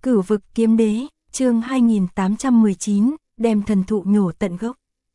Cửu vực kiếm đế, chương 2819, đem thần thụ nhổ tận gốc.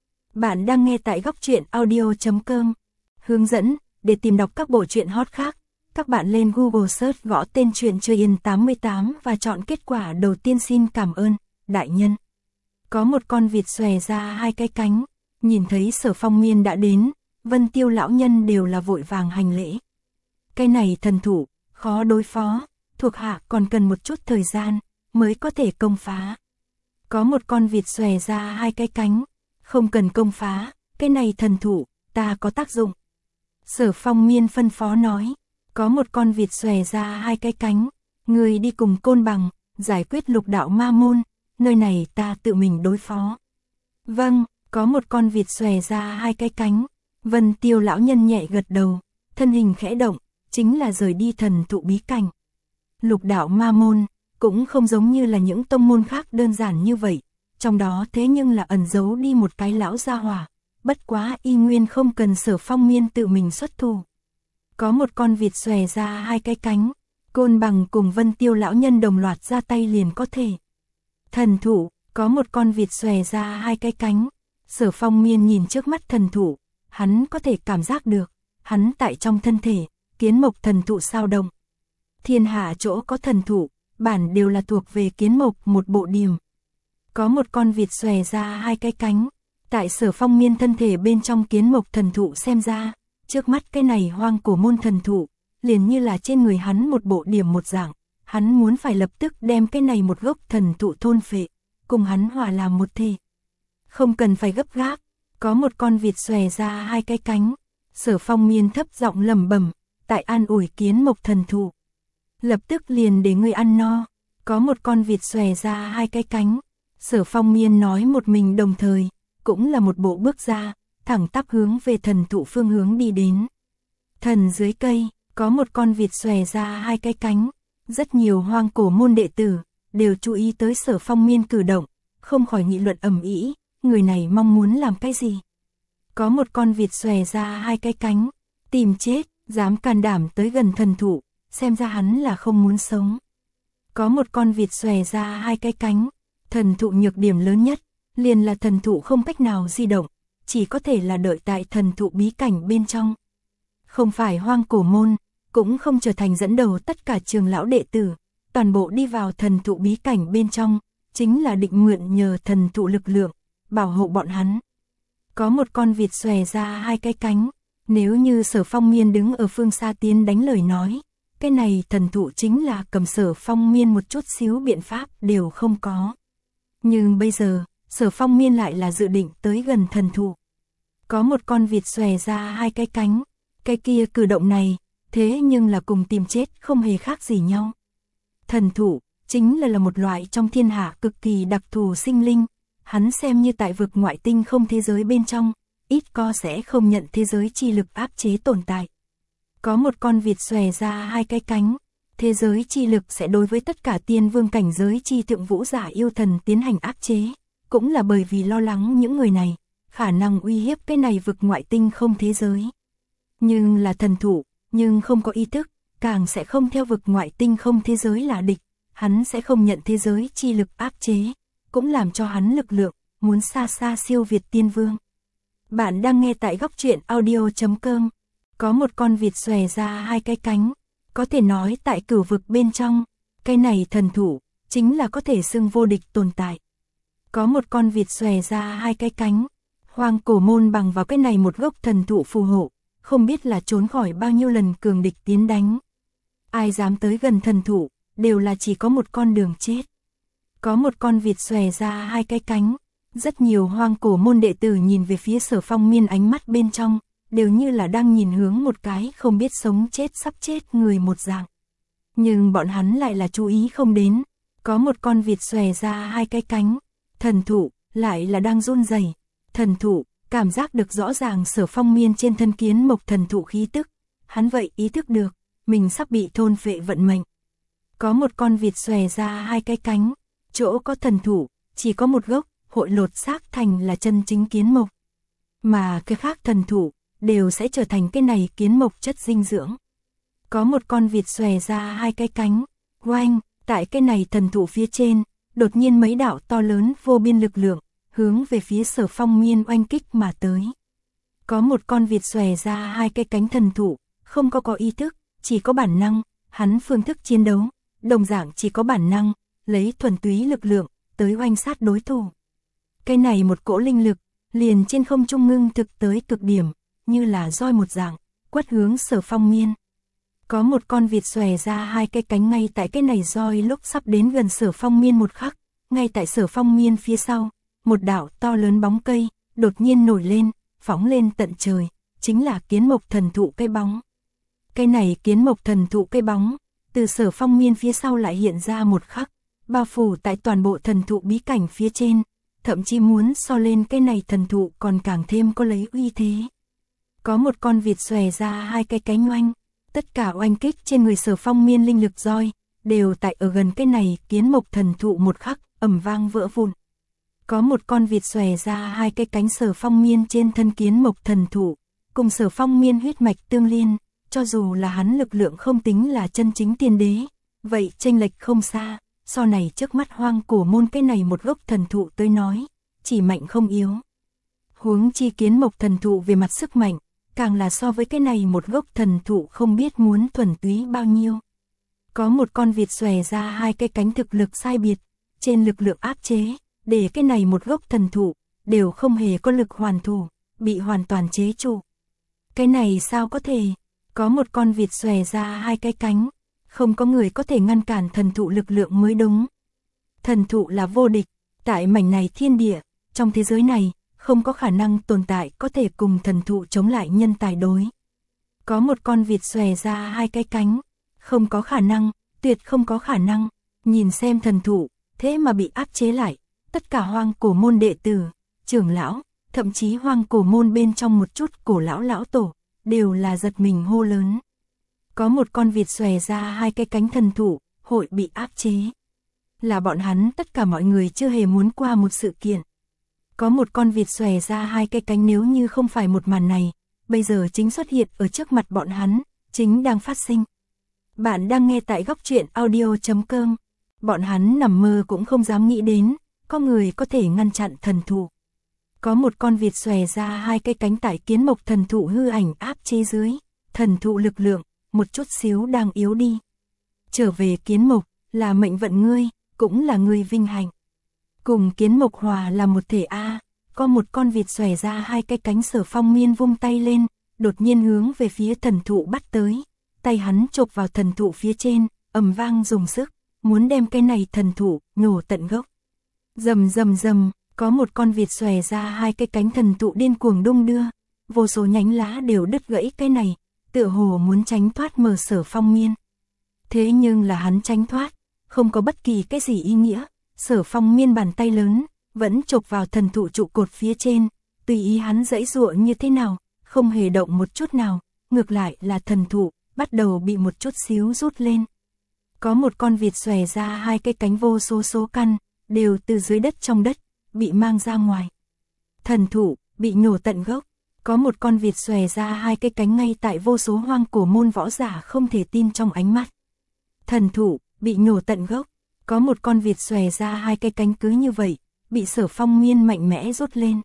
Bạn đang nghe tại góc truyện audio.com. Hướng dẫn, để tìm đọc các bộ truyện hot khác, các bạn lên Google search gõ tên truyện Chơi Yên 88 và chọn kết quả đầu tiên. Xin cảm ơn, đại nhân. Có một con vịt xòe ra hai cái cánh, nhìn thấy Sở Phong Miên đã đến, Vân Tiêu lão nhân đều là vội vàng hành lễ. Cái này thần thụ, khó đối phó, thuộc hạ còn cần một chút thời gian, mới có thể công phá. Có một con vịt xòe ra hai cái cánh, không cần công phá, cái này thần thụ, ta có tác dụng. Sở Phong Miên phân phó nói, có một con vịt xòe ra hai cái cánh, người đi cùng Côn Bằng, giải quyết lục đạo ma môn, nơi này ta tự mình đối phó. Vâng, có một con vịt xòe ra hai cái cánh, Vân Tiêu lão nhân nhẹ gật đầu, thân hình khẽ động, chính là rời đi thần thụ bí cảnh. Lục đạo ma môn, cũng không giống như là những tông môn khác đơn giản như vậy, trong đó thế nhưng là ẩn giấu đi một cái lão gia hỏa, bất quá y nguyên không cần Sở Phong Miên tự mình xuất thủ. Có một con vịt xòe ra hai cái cánh, Côn Bằng cùng Vân Tiêu lão nhân đồng loạt ra tay liền có thể. Thần thụ, có một con vịt xòe ra hai cái cánh, Sở Phong Miên nhìn trước mắt thần thụ, hắn có thể cảm giác được, hắn tại trong thân thể, kiến mộc thần thụ sao động. Thiên hạ chỗ có thần thụ, bản đều là thuộc về kiến mộc một bộ điểm. Có một con vịt xòe ra hai cái cánh, tại Sở Phong Miên thân thể bên trong kiến mộc thần thụ xem ra, trước mắt cái này hoang cổ môn thần thụ, liền như là trên người hắn một bộ điểm một dạng, hắn muốn phải lập tức đem cái này một gốc thần thụ thôn phệ, cùng hắn hòa làm một thể. Không cần phải gấp gáp, có một con vịt xòe ra hai cái cánh, Sở Phong Miên thấp giọng lẩm bẩm, tại an ủi kiến mộc thần thụ. Lập tức liền để người ăn no, có một con vịt xòe ra hai cái cánh, Sở Phong Miên nói một mình đồng thời, cũng là một bộ bước ra, thẳng tắp hướng về thần thụ phương hướng đi đến. Thần dưới cây, có một con vịt xòe ra hai cái cánh, rất nhiều hoang cổ môn đệ tử, đều chú ý tới Sở Phong Miên cử động, không khỏi nghị luận ầm ĩ, người này mong muốn làm cái gì. Có một con vịt xòe ra hai cái cánh, tìm chết, dám can đảm tới gần thần thụ, xem ra hắn là không muốn sống. Có một con vịt xòe ra hai cái cánh, thần thụ nhược điểm lớn nhất, liền là thần thụ không cách nào di động, chỉ có thể là đợi tại thần thụ bí cảnh bên trong. Không phải hoang cổ môn, cũng không trở thành dẫn đầu tất cả trường lão đệ tử, toàn bộ đi vào thần thụ bí cảnh bên trong, chính là định mượn nhờ thần thụ lực lượng, bảo hộ bọn hắn. Có một con vịt xòe ra hai cái cánh, nếu như Sở Phong Miên đứng ở phương xa tiến đánh lời nói, cái này thần thụ chính là cầm Sở Phong Miên một chút xíu biện pháp đều không có. Nhưng bây giờ, Sở Phong Miên lại là dự định tới gần thần thụ. Có một con vịt xòe ra hai cái cánh, cái kia cử động này, thế nhưng là cùng tìm chết không hề khác gì nhau. Thần thụ, chính là một loại trong thiên hạ cực kỳ đặc thù sinh linh, hắn xem như tại vực ngoại tinh không thế giới bên trong, ít có sẽ không nhận thế giới chi lực áp chế tồn tại. Có một con vịt xòe ra hai cái cánh, thế giới chi lực sẽ đối với tất cả tiên vương cảnh giới chi thượng vũ giả yêu thần tiến hành áp chế, cũng là bởi vì lo lắng những người này, khả năng uy hiếp cái này vực ngoại tinh không thế giới. Nhưng là thần thụ, nhưng không có ý thức, càng sẽ không theo vực ngoại tinh không thế giới là địch, hắn sẽ không nhận thế giới chi lực áp chế, cũng làm cho hắn lực lượng, muốn xa xa siêu việt tiên vương. Bạn đang nghe tại góc truyện audio.com. Có một con vịt xòe ra hai cái cánh, có thể nói tại cửu vực bên trong, cái này thần thụ, chính là có thể xưng vô địch tồn tại. Có một con vịt xòe ra hai cái cánh, hoang cổ môn bằng vào cái này một gốc thần thụ phù hộ, không biết là trốn khỏi bao nhiêu lần cường địch tiến đánh. Ai dám tới gần thần thụ, đều là chỉ có một con đường chết. Có một con vịt xòe ra hai cái cánh, rất nhiều hoang cổ môn đệ tử nhìn về phía Sở Phong Miên ánh mắt bên trong, đều như là đang nhìn hướng một cái không biết sống chết sắp chết người một dạng. Nhưng bọn hắn lại là chú ý không đến, có một con vịt xòe ra hai cái cánh, thần thụ lại là đang run rẩy. Thần thụ cảm giác được rõ ràng Sở Phong Miên trên thân kiến mộc thần thụ khí tức, hắn vậy ý thức được, mình sắp bị thôn phệ vận mệnh. Có một con vịt xòe ra hai cái cánh, chỗ có thần thụ, chỉ có một gốc, hội lột xác thành là chân chính kiến mộc. Mà cái khác thần thụ, đều sẽ trở thành cái này kiến mộc chất dinh dưỡng. Có một con vịt xòe ra hai cái cánh, oanh, Tại cái này thần thụ phía trên, đột nhiên mấy đạo to lớn vô biên lực lượng, hướng về phía Sở Phong Miên oanh kích mà tới. Có một con vịt xòe ra hai cái cánh thần thụ, không có ý thức, chỉ có bản năng, hắn phương thức chiến đấu, đồng dạng chỉ có bản năng, lấy thuần túy lực lượng, tới oanh sát đối thủ. Cái này một cỗ linh lực, liền trên không trung ngưng thực tới cực điểm, như là roi một dạng, quất hướng Sở Phong Miên. Có một con vịt xòe ra hai cái cánh ngay tại cái này roi lúc sắp đến gần Sở Phong Miên một khắc, ngay tại Sở Phong Miên phía sau, một đạo to lớn bóng cây, đột nhiên nổi lên, phóng lên tận trời, chính là kiến mộc thần thụ cây bóng. Cây này kiến mộc thần thụ cây bóng, từ Sở Phong Miên phía sau lại hiện ra một khắc, bao phủ tại toàn bộ thần thụ bí cảnh phía trên, thậm chí muốn so lên cái này thần thụ còn càng thêm có lấy uy thế. Có một con vịt xòe ra hai cái cánh oanh, tất cả oanh kích trên người Sở Phong Miên linh lực roi, đều tại ở gần cái này kiến mộc thần thụ một khắc, ầm vang vỡ vụn. Có một con vịt xòe ra hai cái cánh Sở Phong Miên trên thân kiến mộc thần thụ, cùng Sở Phong Miên huyết mạch tương liên, cho dù là hắn lực lượng không tính là chân chính tiên đế, vậy chênh lệch không xa, so này trước mắt Hoang Cổ Môn cái này một gốc thần thụ tới nói, chỉ mạnh không yếu. Huống chi kiến mộc thần thụ về mặt sức mạnh, càng là so với cái này một gốc thần thụ không biết muốn thuần túy bao nhiêu. Có một con vịt xòe ra hai cái cánh thực lực sai biệt, trên lực lượng áp chế, để cái này một gốc thần thụ, đều không hề có lực hoàn thủ, bị hoàn toàn chế trụ. Cái này sao có thể? Có một con vịt xòe ra hai cái cánh, không có người có thể ngăn cản thần thụ lực lượng mới đúng. Thần thụ là vô địch, tại mảnh này thiên địa, trong thế giới này, không có khả năng tồn tại có thể cùng thần thụ chống lại nhân tài đối. Có một con vịt xòe ra hai cái cánh, không có khả năng, tuyệt không có khả năng, nhìn xem thần thụ, thế mà bị áp chế lại, tất cả Hoang Cổ Môn đệ tử, trưởng lão, thậm chí Hoang Cổ Môn bên trong một chút cổ lão tổ, đều là giật mình hô lớn. Có một con vịt xòe ra hai cái cánh thần thụ, hội bị áp chế. Là bọn hắn tất cả mọi người chưa hề muốn qua một sự kiện. Có một con vịt xòe ra hai cái cánh, nếu như không phải một màn này, bây giờ chính xuất hiện ở trước mặt bọn hắn, chính đang phát sinh. Bạn đang nghe tại Góc Truyện Audio.com. Bọn hắn nằm mơ cũng không dám nghĩ đến, có người có thể ngăn chặn thần thụ. Có một con vịt xòe ra hai cái cánh tại kiến mộc thần thụ hư ảnh áp chế dưới, thần thụ lực lượng, một chút xíu đang yếu đi. Trở về kiến mộc, là mệnh vận ngươi, cũng là ngươi vinh hạnh. Cùng kiến mộc hòa là một thể A, có một con vịt xòe ra hai cái cánh. Sở Phong Miên vung tay lên, đột nhiên hướng về phía thần thụ bắt tới. Tay hắn chộp vào thần thụ phía trên, ầm vang dùng sức, muốn đem cái này thần thụ nhổ tận gốc. Rầm rầm rầm, có một con vịt xòe ra hai cái cánh, thần thụ điên cuồng đung đưa, vô số nhánh lá đều đứt gãy cái này, tựa hồ muốn tránh thoát mở Sở Phong Miên. Thế nhưng là hắn tránh thoát, không có bất kỳ cái gì ý nghĩa. Sở Phong Miên bàn tay lớn, vẫn chộp vào thần thụ trụ cột phía trên, tùy ý hắn giãy giụa như thế nào, không hề động một chút nào, ngược lại là thần thụ, bắt đầu bị một chút xíu rút lên. Có một con vịt xòe ra hai cái cánh, vô số căn, đều từ dưới đất trong đất, bị mang ra ngoài. Thần thụ, bị nhổ tận gốc. Có một con vịt xòe ra hai cái cánh ngay tại vô số Hoang Cổ Môn võ giả không thể tin trong ánh mắt. Thần thụ, bị nhổ tận gốc. Có một con vịt xòe ra hai cái cánh cứ như vậy, bị Sở Phong Miên mạnh mẽ rút lên.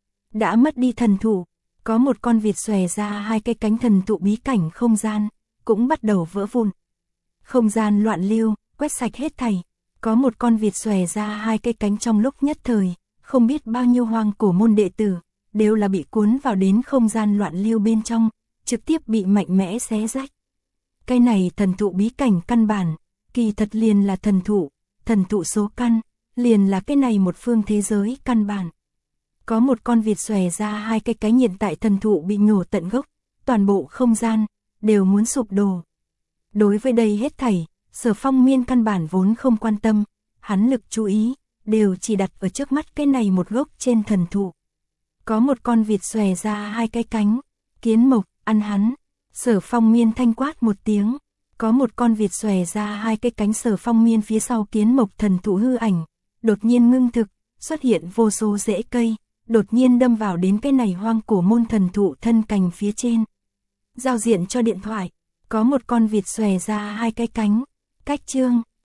Đã mất đi thần thụ, có một con vịt xòe ra hai cái cánh, thần thụ bí cảnh không gian, cũng bắt đầu vỡ vụn. Không gian loạn lưu, quét sạch hết thảy. Có một con vịt xòe ra hai cái cánh, trong lúc nhất thời, không biết bao nhiêu Hoang Cổ Môn đệ tử, đều là bị cuốn vào đến không gian loạn lưu bên trong, trực tiếp bị mạnh mẽ xé rách. Cái này thần thụ bí cảnh căn bản, kỳ thật liền là thần thụ số căn, liền là cái này một phương thế giới căn bản. Có một con vịt xòe ra hai cái cánh, hiện tại thần thụ bị nhổ tận gốc, toàn bộ không gian, đều muốn sụp đổ. Đối với đây hết thảy, Sở Phong Miên căn bản vốn không quan tâm, hắn lực chú ý, đều chỉ đặt ở trước mắt cái này một gốc trên thần thụ. Có một con vịt xòe ra hai cái cánh, kiến mộc, ăn hắn. Sở Phong Miên thanh quát một tiếng. Có một con vịt xòe ra hai cái cánh, Sở Phong Miên phía sau kiến mộc thần thụ hư ảnh, đột nhiên ngưng thực, xuất hiện vô số rễ cây, đột nhiên đâm vào đến cái này Hoang Cổ Môn thần thụ thân cành phía trên. Giao diện cho điện thoại, có một con vịt xòe ra hai cái cánh, cách chương.